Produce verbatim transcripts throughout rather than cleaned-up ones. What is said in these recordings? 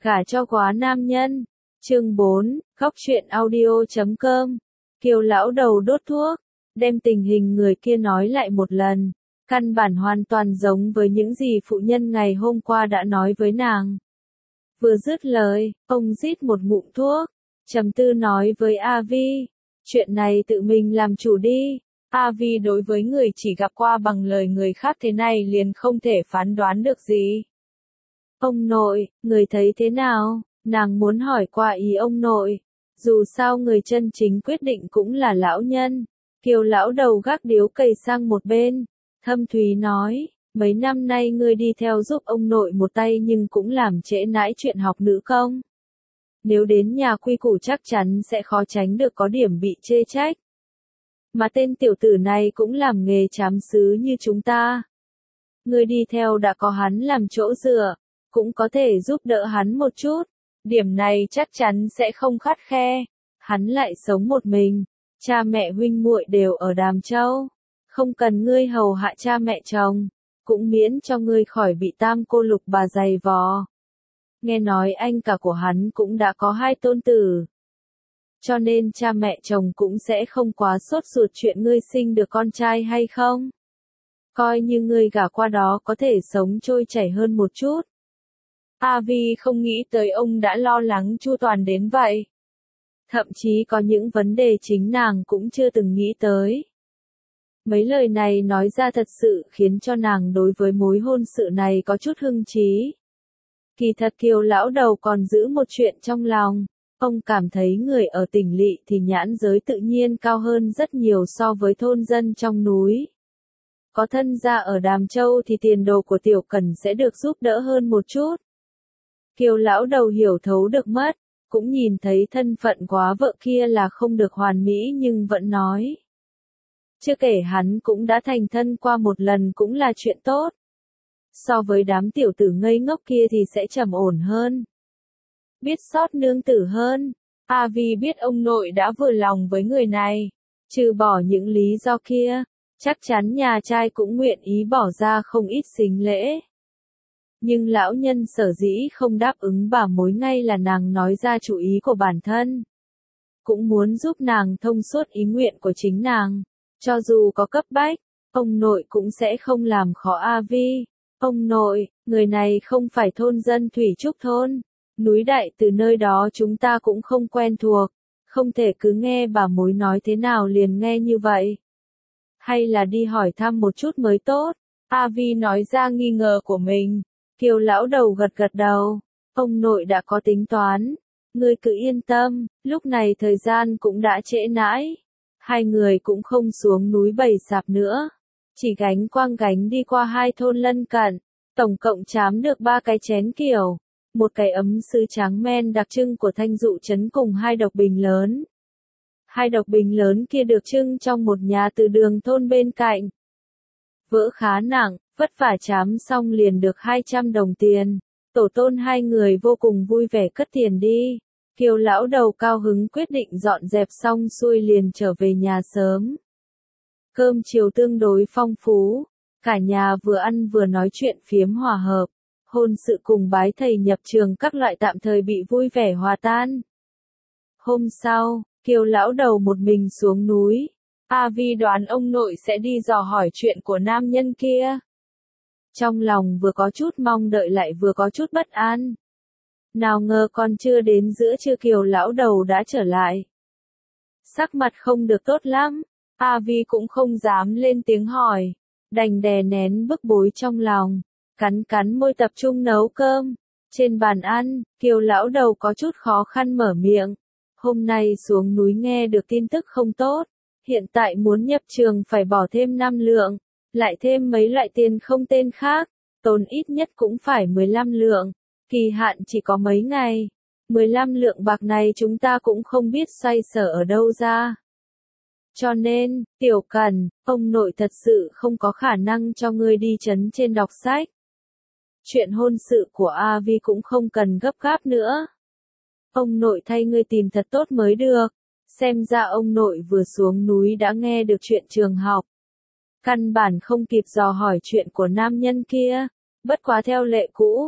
Gả cho quá nam nhân. Chương bốn, Góc truyện audio chấm com. Kiều lão đầu đốt thuốc, đem tình hình người kia nói lại một lần, căn bản hoàn toàn giống với những gì phụ nhân ngày hôm qua đã nói với nàng. Vừa dứt lời, ông rít một ngụm thuốc, trầm tư nói với A Vi, chuyện này tự mình làm chủ đi. A Vi đối với người chỉ gặp qua bằng lời người khác thế này liền không thể phán đoán được gì. Ông nội, người thấy thế nào? Nàng muốn hỏi qua ý ông nội. Dù sao người chân chính quyết định cũng là lão nhân. Kiều lão đầu gác điếu cày sang một bên. Thâm Thúy nói, mấy năm nay ngươi đi theo giúp ông nội một tay nhưng cũng làm trễ nãi chuyện học nữ công. Nếu đến nhà quy củ chắc chắn sẽ khó tránh được có điểm bị chê trách. Mà tên tiểu tử này cũng làm nghề trám sứ như chúng ta. Ngươi đi theo đã có hắn làm chỗ dựa, cũng có thể giúp đỡ hắn một chút. Điểm này chắc chắn sẽ không khắt khe. Hắn lại sống một mình, cha mẹ huynh muội đều ở Đàm Châu. Không cần ngươi hầu hạ cha mẹ chồng, cũng miễn cho ngươi khỏi bị tam cô lục bà giày vò. Nghe nói anh cả của hắn cũng đã có hai tôn tử. Cho nên cha mẹ chồng cũng sẽ không quá sốt ruột chuyện ngươi sinh được con trai hay không. Coi như ngươi gả qua đó có thể sống trôi chảy hơn một chút. A Vi không nghĩ tới ông đã lo lắng chu toàn đến vậy. Thậm chí có những vấn đề chính nàng cũng chưa từng nghĩ tới. Mấy lời này nói ra thật sự khiến cho nàng đối với mối hôn sự này có chút hưng trí. Kỳ thật Kiều lão đầu còn giữ một chuyện trong lòng. Ông cảm thấy người ở tỉnh lỵ thì nhãn giới tự nhiên cao hơn rất nhiều so với thôn dân trong núi. Có thân gia ở Đàm Châu thì tiền đồ của Tiểu Cần sẽ được giúp đỡ hơn một chút. Kiều lão đầu hiểu thấu được mất, cũng nhìn thấy thân phận quá vợ kia là không được hoàn mỹ nhưng vẫn nói. Chưa kể hắn cũng đã thành thân qua một lần cũng là chuyện tốt. So với đám tiểu tử ngây ngốc kia thì sẽ trầm ổn hơn. Biết sót nương tử hơn. A Vi biết ông nội đã vừa lòng với người này. Trừ bỏ những lý do kia, chắc chắn nhà trai cũng nguyện ý bỏ ra không ít sính lễ. Nhưng lão nhân sở dĩ không đáp ứng bà mối ngay là nàng nói ra chủ ý của bản thân. Cũng muốn giúp nàng thông suốt ý nguyện của chính nàng. Cho dù có cấp bách, ông nội cũng sẽ không làm khó A Vi. Ông nội, người này không phải thôn dân Thủy Trúc thôn. Núi Đại từ nơi đó chúng ta cũng không quen thuộc. Không thể cứ nghe bà mối nói thế nào liền nghe như vậy. Hay là đi hỏi thăm một chút mới tốt. A Vi nói ra nghi ngờ của mình. Kiều lão đầu gật gật đầu. Ông nội đã có tính toán. Ngươi cứ yên tâm, lúc này thời gian cũng đã trễ nãi. Hai người cũng không xuống núi bày sạp nữa. Chỉ gánh quang gánh đi qua hai thôn lân cận. Tổng cộng chám được ba cái chén kiểu. Một cái ấm sứ tráng men đặc trưng của Thanh Dụ trấn cùng hai độc bình lớn. Hai độc bình lớn kia được trưng trong một nhà từ đường thôn bên cạnh. Vỡ khá nặng, vất vả chám xong liền được hai trăm đồng tiền. Tổ tôn hai người vô cùng vui vẻ cất tiền đi. Kiều lão đầu cao hứng quyết định dọn dẹp xong xuôi liền trở về nhà sớm. Cơm chiều tương đối phong phú. Cả nhà vừa ăn vừa nói chuyện phiếm hòa hợp. Hôn sự cùng bái thầy nhập trường các loại tạm thời bị vui vẻ hòa tan. Hôm sau, Kiều lão đầu một mình xuống núi. A Vi đoán ông nội sẽ đi dò hỏi chuyện của nam nhân kia. Trong lòng vừa có chút mong đợi lại vừa có chút bất an. Nào ngờ còn chưa đến giữa trưa Kiều lão đầu đã trở lại. Sắc mặt không được tốt lắm, A Vi cũng không dám lên tiếng hỏi, đành đè nén bức bối trong lòng, cắn cắn môi tập trung nấu cơm. Trên bàn ăn, Kiều lão đầu có chút khó khăn mở miệng. Hôm nay xuống núi nghe được tin tức không tốt, hiện tại muốn nhập trường phải bỏ thêm năm lượng, lại thêm mấy loại tiền không tên khác, tốn ít nhất cũng phải mười lăm lượng. Kỳ hạn chỉ có mấy ngày. mười lăm lượng bạc này chúng ta cũng không biết xoay sở ở đâu ra. Cho nên, Tiểu Cần, ông nội thật sự không có khả năng cho ngươi đi trấn trên đọc sách. Chuyện hôn sự của A Vi cũng không cần gấp gáp nữa. Ông nội thay ngươi tìm thật tốt mới được. Xem ra ông nội vừa xuống núi đã nghe được chuyện trường học. Căn bản không kịp dò hỏi chuyện của nam nhân kia. Bất quá theo lệ cũ,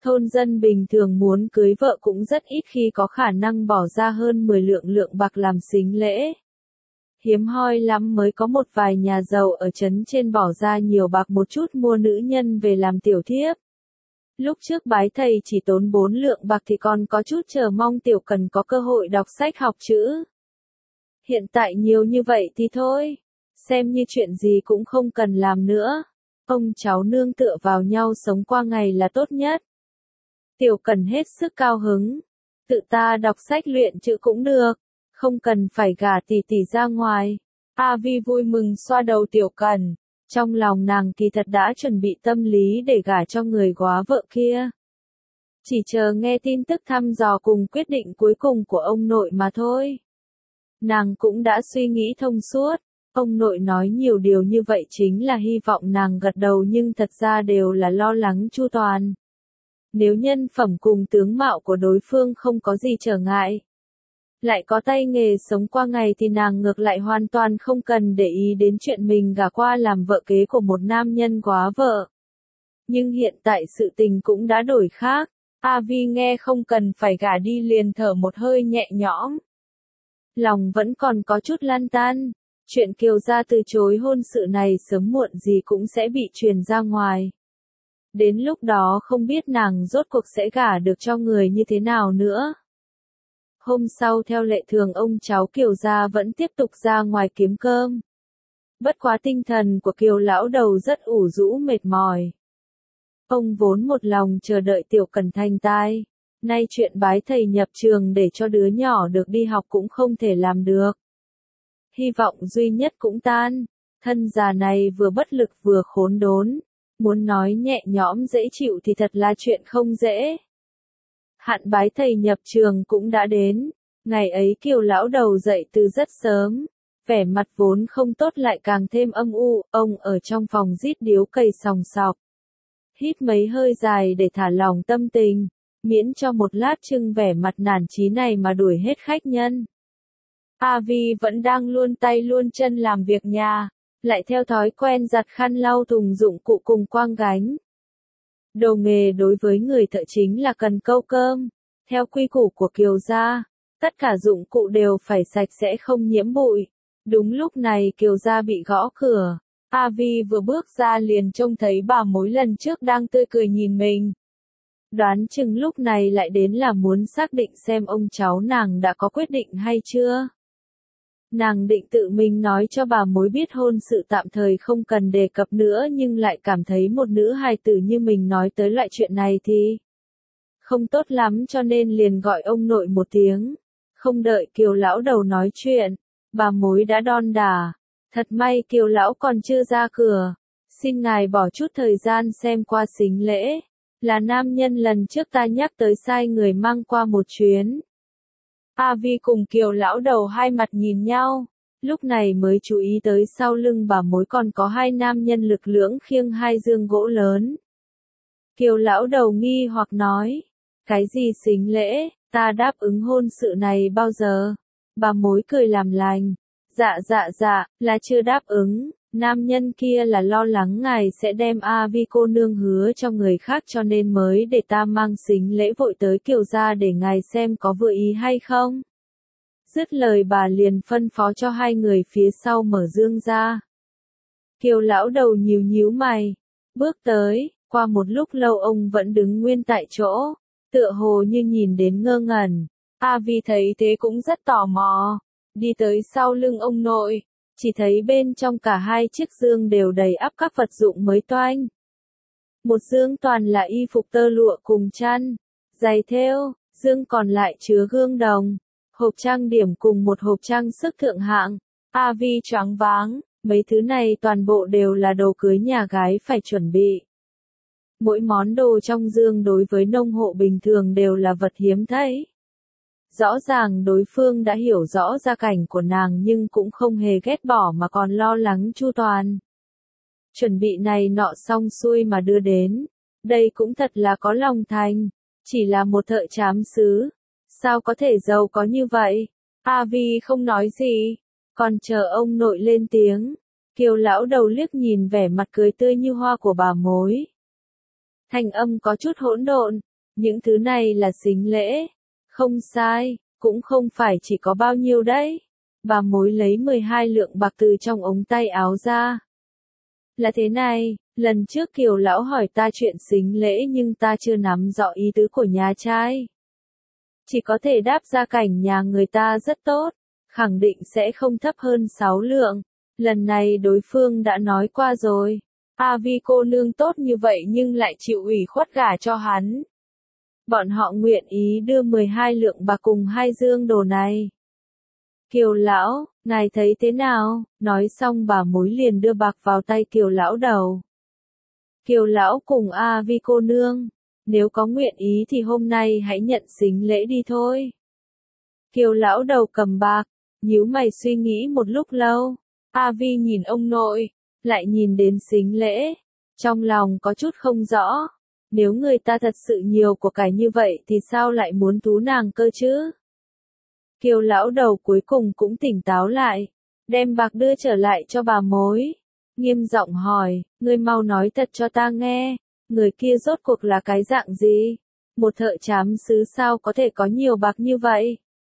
Thôn dân bình thường muốn cưới vợ cũng rất ít khi có khả năng bỏ ra hơn mười lượng lượng bạc làm sính lễ. Hiếm hoi lắm mới có một vài nhà giàu ở trấn trên bỏ ra nhiều bạc một chút mua nữ nhân về làm tiểu thiếp. Lúc trước bái thầy chỉ tốn bốn lượng bạc thì còn có chút chờ mong Tiểu Cần có cơ hội đọc sách học chữ. Hiện tại nhiều như vậy thì thôi, xem như chuyện gì cũng không cần làm nữa. Ông cháu nương tựa vào nhau sống qua ngày là tốt nhất. Tiểu Cần hết sức cao hứng. Tự ta đọc sách luyện chữ cũng được, không cần phải gả tỷ tỷ ra ngoài. A Vi vui mừng xoa đầu Tiểu Cần. Trong lòng nàng kỳ thật đã chuẩn bị tâm lý để gả cho người góa vợ kia. Chỉ chờ nghe tin tức thăm dò cùng quyết định cuối cùng của ông nội mà thôi. Nàng cũng đã suy nghĩ thông suốt. Ông nội nói nhiều điều như vậy chính là hy vọng nàng gật đầu nhưng thật ra đều là lo lắng chu toàn. Nếu nhân phẩm cùng tướng mạo của đối phương không có gì trở ngại, lại có tay nghề sống qua ngày thì nàng ngược lại hoàn toàn không cần để ý đến chuyện mình gả qua làm vợ kế của một nam nhân góa vợ. Nhưng hiện tại sự tình cũng đã đổi khác. A Vi nghe không cần phải gả đi liền thở một hơi nhẹ nhõm. Lòng vẫn còn có chút lăn tăn. Chuyện Kiều gia từ chối hôn sự này sớm muộn gì cũng sẽ bị truyền ra ngoài. Đến lúc đó không biết nàng rốt cuộc sẽ gả được cho người như thế nào nữa. Hôm sau theo lệ thường ông cháu Kiều gia vẫn tiếp tục ra ngoài kiếm cơm. Bất quá tinh thần của Kiều lão đầu rất ủ rũ mệt mỏi. Ông vốn một lòng chờ đợi Tiểu Cần thành tai. Nay chuyện bái thầy nhập trường để cho đứa nhỏ được đi học cũng không thể làm được. Hy vọng duy nhất cũng tan. Thân già này vừa bất lực vừa khốn đốn. Muốn nói nhẹ nhõm dễ chịu thì thật là chuyện không dễ. Hạn bái thầy nhập trường cũng đã đến. Ngày ấy Kiều lão đầu dậy từ rất sớm. Vẻ mặt vốn không tốt lại càng thêm âm u. Ông ở trong phòng rít điếu cày sòng sọc. Hít mấy hơi dài để thả lỏng tâm tình. Miễn cho một lát trưng vẻ mặt nản chí này mà đuổi hết khách nhân. A Vi vẫn đang luôn tay luôn chân làm việc nhà. Lại theo thói quen giặt khăn lau thùng dụng cụ cùng quang gánh. Đồ nghề đối với người thợ chính là cần câu cơm. Theo quy củ của Kiều gia, tất cả dụng cụ đều phải sạch sẽ không nhiễm bụi. Đúng lúc này Kiều gia bị gõ cửa. A Vi vừa bước ra liền trông thấy bà mối lần trước đang tươi cười nhìn mình. Đoán chừng lúc này lại đến là muốn xác định xem ông cháu nàng đã có quyết định hay chưa. Nàng định tự mình nói cho bà mối biết hôn sự tạm thời không cần đề cập nữa nhưng lại cảm thấy một nữ hài tử như mình nói tới loại chuyện này thì không tốt lắm cho nên liền gọi ông nội một tiếng. Không đợi Kiều lão đầu nói chuyện, bà mối đã đon đả. Thật may Kiều lão còn chưa ra cửa. Xin ngài bỏ chút thời gian xem qua sính lễ. Là nam nhân lần trước ta nhắc tới sai người mang qua một chuyến. A Vi cùng Kiều lão đầu hai mặt nhìn nhau. Lúc này mới chú ý tới sau lưng bà mối còn có hai nam nhân lực lưỡng khiêng hai dương gỗ lớn. Kiều lão đầu nghi hoặc nói. Cái gì sính lễ, ta đáp ứng hôn sự này bao giờ? Bà mối cười làm lành. Dạ dạ dạ, là chưa đáp ứng. Nam nhân kia là lo lắng ngài sẽ đem A Vi cô nương hứa cho người khác cho nên mới để ta mang sính lễ vội tới Kiều gia để ngài xem có vừa ý hay không. Dứt lời bà liền phân phó cho hai người phía sau mở dương ra. Kiều lão đầu nhíu nhíu mày, bước tới, qua một lúc lâu ông vẫn đứng nguyên tại chỗ, tựa hồ như nhìn đến ngơ ngẩn. A Vi thấy thế cũng rất tò mò, đi tới sau lưng ông nội. Chỉ thấy bên trong cả hai chiếc dương đều đầy ắp các vật dụng mới toanh. Một dương toàn là y phục tơ lụa cùng chăn, giày thêu, dương còn lại chứa gương đồng, hộp trang điểm cùng một hộp trang sức thượng hạng. A Vi choáng váng, mấy thứ này toàn bộ đều là đồ cưới nhà gái phải chuẩn bị. Mỗi món đồ trong dương đối với nông hộ bình thường đều là vật hiếm thấy. Rõ ràng đối phương đã hiểu rõ gia cảnh của nàng nhưng cũng không hề ghét bỏ mà còn lo lắng chu toàn. Chuẩn bị này nọ xong xuôi mà đưa đến. Đây cũng thật là có lòng thành. Chỉ là một thợ trám xứ. Sao có thể giàu có như vậy? A Vi không nói gì. Còn chờ ông nội lên tiếng. Kiều lão đầu liếc nhìn vẻ mặt cười tươi như hoa của bà mối. Thanh âm có chút hỗn độn. Những thứ này là sính lễ. Không sai, cũng không phải chỉ có bao nhiêu đấy. Bà mối lấy mười hai lượng bạc từ trong ống tay áo ra. Là thế này, lần trước Kiều lão hỏi ta chuyện sính lễ nhưng ta chưa nắm rõ ý tứ của nhà trai. Chỉ có thể đáp gia cảnh nhà người ta rất tốt, khẳng định sẽ không thấp hơn sáu lượng. Lần này đối phương đã nói qua rồi. A Vi cô nương tốt như vậy nhưng lại chịu ủy khuất gả cho hắn. Bọn họ nguyện ý đưa mười hai lượng bạc cùng hai dương đồ này. Kiều lão, ngài thấy thế nào? Nói xong bà mối liền đưa bạc vào tay Kiều lão đầu. Kiều lão cùng A Vi cô nương, nếu có nguyện ý thì hôm nay hãy nhận sính lễ đi thôi. Kiều lão đầu cầm bạc, nhíu mày suy nghĩ một lúc lâu. A Vi nhìn ông nội, lại nhìn đến sính lễ, trong lòng có chút không rõ. Nếu người ta thật sự nhiều của cải như vậy thì sao lại muốn tú nàng cơ chứ? Kiều lão đầu cuối cùng cũng tỉnh táo lại, đem bạc đưa trở lại cho bà mối. Nghiêm giọng hỏi, ngươi mau nói thật cho ta nghe, người kia rốt cuộc là cái dạng gì? Một thợ trám sứ sao có thể có nhiều bạc như vậy?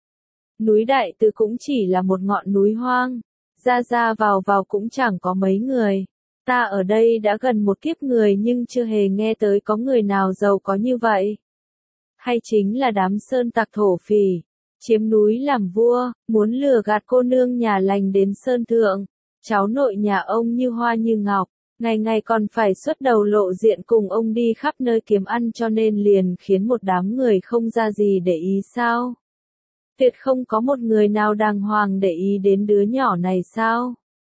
Núi Đại Từ cũng chỉ là một ngọn núi hoang, ra ra vào vào cũng chẳng có mấy người. Ta ở đây đã gần một kiếp người nhưng chưa hề nghe tới có người nào giàu có như vậy. Hay chính là đám sơn tặc thổ phỉ, chiếm núi làm vua, muốn lừa gạt cô nương nhà lành đến sơn thượng. Cháu nội nhà ông như hoa như ngọc, ngày ngày còn phải xuất đầu lộ diện cùng ông đi khắp nơi kiếm ăn cho nên liền khiến một đám người không ra gì để ý sao? Tuyệt không có một người nào đàng hoàng để ý đến đứa nhỏ này sao?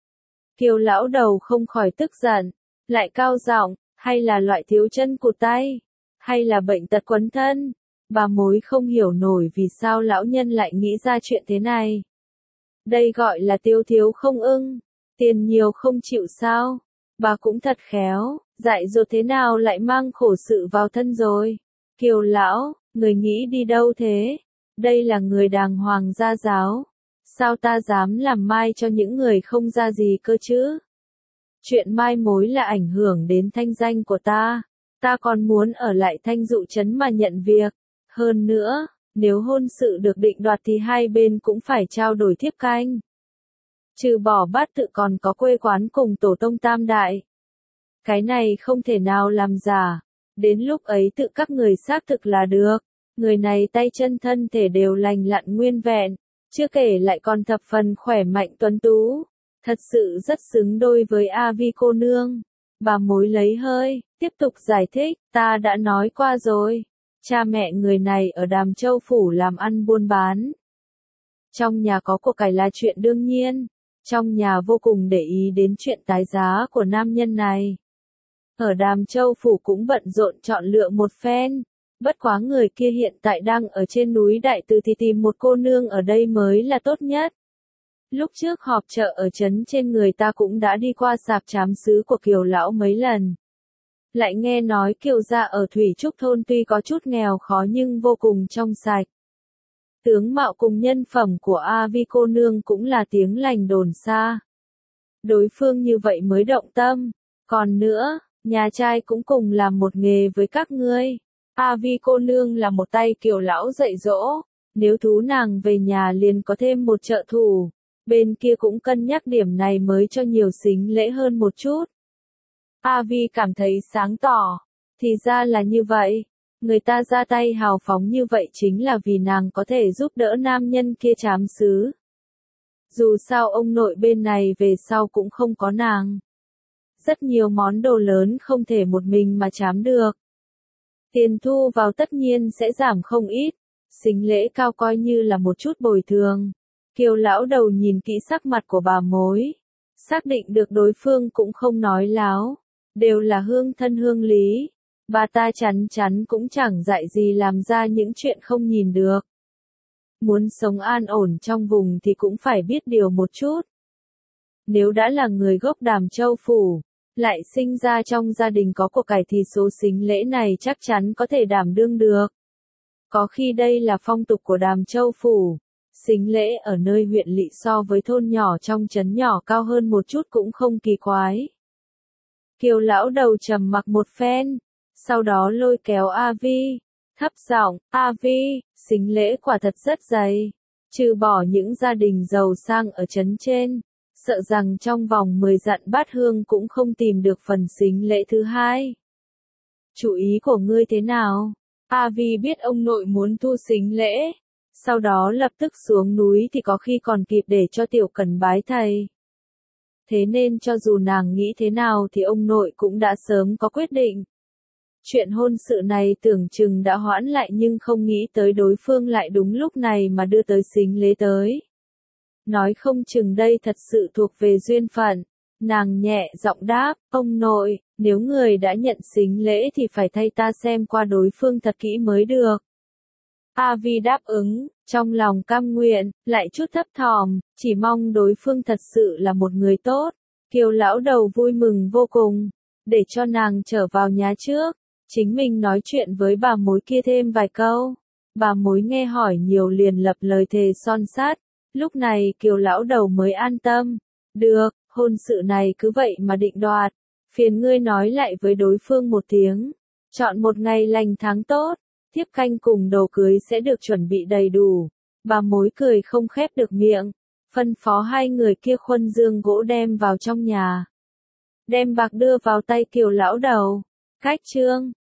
Kiều lão đầu không khỏi tức giận, lại cao giọng, hay là loại thiếu chân cụt tay, hay là bệnh tật quấn thân? Bà mối không hiểu nổi vì sao lão nhân lại nghĩ ra chuyện thế này. Đây gọi là tiêu thiếu không ưng, tiền nhiều không chịu sao? Bà cũng thật khéo, dạy dỗ thế nào lại mang khổ sự vào thân rồi. Kiều lão, người nghĩ đi đâu thế? Đây là người đàng hoàng gia giáo. Sao ta dám làm mai cho những người không ra gì cơ chứ? Chuyện mai mối là ảnh hưởng đến thanh danh của ta. Ta còn muốn ở lại Thanh Dụ trấn mà nhận việc. Hơn nữa, nếu hôn sự được định đoạt thì hai bên cũng phải trao đổi thiếp canh. Trừ bỏ bát tự còn có quê quán cùng tổ tông tam đại. Cái này không thể nào làm giả. Đến lúc ấy tự các người xác thực là được. Người này tay chân thân thể đều lành lặn nguyên vẹn. Chưa kể lại còn thập phần khỏe mạnh tuấn tú. Thật sự rất xứng đôi với A Vi cô nương. Bà mối lấy hơi, tiếp tục giải thích, ta đã nói qua rồi. Cha mẹ người này ở Đàm Châu Phủ làm ăn buôn bán. Trong nhà có của cải là chuyện đương nhiên. Trong nhà vô cùng để ý đến chuyện tái giá của nam nhân này. Ở Đàm Châu Phủ cũng bận rộn chọn lựa một phen. Bất quá người kia hiện tại đang ở trên núi Đại Từ thì tìm một cô nương ở đây mới là tốt nhất. Lúc trước họp chợ ở trấn trên người ta cũng đã đi qua sạp trám sứ của Kiều lão mấy lần. Lại nghe nói Kiều gia ở Thủy Trúc thôn tuy có chút nghèo khó nhưng vô cùng trong sạch. Tướng mạo cùng nhân phẩm của A Vi cô nương cũng là tiếng lành đồn xa. Đối phương như vậy mới động tâm. Còn nữa, nhà trai cũng cùng làm một nghề với các ngươi. A Vi cô nương là một tay Kiều lão dạy dỗ. Nếu thú nàng về nhà liền có thêm một trợ thủ. Bên kia cũng cân nhắc điểm này mới cho nhiều sính lễ hơn một chút. A Vi cảm thấy sáng tỏ. Thì ra là như vậy. Người ta ra tay hào phóng như vậy chính là vì nàng có thể giúp đỡ nam nhân kia trám sứ. Dù sao ông nội bên này về sau cũng không có nàng. Rất nhiều món đồ lớn không thể một mình mà trám được. Tiền thu vào tất nhiên sẽ giảm không ít. Sính lễ cao coi như là một chút bồi thường. Kiều lão đầu nhìn kỹ sắc mặt của bà mối. Xác định được đối phương cũng không nói láo. Đều là hương thân hương lý. Bà ta chắn chắn cũng chẳng dạy gì làm ra những chuyện không nhìn được. Muốn sống an ổn trong vùng thì cũng phải biết điều một chút. Nếu đã là người gốc Đàm Châu Phủ, lại sinh ra trong gia đình có của cải thì số sính lễ này chắc chắn có thể đảm đương được. Có khi đây là phong tục của Đàm Châu Phủ. Sính lễ ở nơi huyện lỵ so với thôn nhỏ trong trấn nhỏ cao hơn một chút cũng không kỳ quái. Kiều lão đầu trầm mặc một phen, sau đó lôi kéo A Vi, thấp giọng, A Vi, sính lễ quả thật rất dày. Trừ bỏ những gia đình giàu sang ở trấn trên, sợ rằng trong vòng mười dặm bát hương cũng không tìm được phần sính lễ thứ hai. Chủ ý của ngươi thế nào? A Vi biết ông nội muốn thu sính lễ, sau đó lập tức xuống núi thì có khi còn kịp để cho Tiểu Cần bái thầy. Thế nên cho dù nàng nghĩ thế nào thì ông nội cũng đã sớm có quyết định. Chuyện hôn sự này tưởng chừng đã hoãn lại nhưng không nghĩ tới đối phương lại đúng lúc này mà đưa tới sính lễ tới. Nói không chừng đây thật sự thuộc về duyên phận. Nàng nhẹ giọng đáp, ông nội, nếu người đã nhận sính lễ thì phải thay ta xem qua đối phương thật kỹ mới được. A Vi đáp ứng, trong lòng cam nguyện, lại chút thấp thỏm, chỉ mong đối phương thật sự là một người tốt. Kiều lão đầu vui mừng vô cùng, để cho nàng trở vào nhà trước, chính mình nói chuyện với bà mối kia thêm vài câu. Bà mối nghe hỏi nhiều liền lập lời thề son sắt, lúc này Kiều lão đầu mới an tâm. Được, hôn sự này cứ vậy mà định đoạt, phiền ngươi nói lại với đối phương một tiếng, chọn một ngày lành tháng tốt, thiếp canh cùng đồ cưới sẽ được chuẩn bị đầy đủ. Bà mối cười không khép được miệng, phân phó hai người kia khuân dương gỗ đem vào trong nhà. Đem bạc đưa vào tay Kiều lão đầu. Cách chương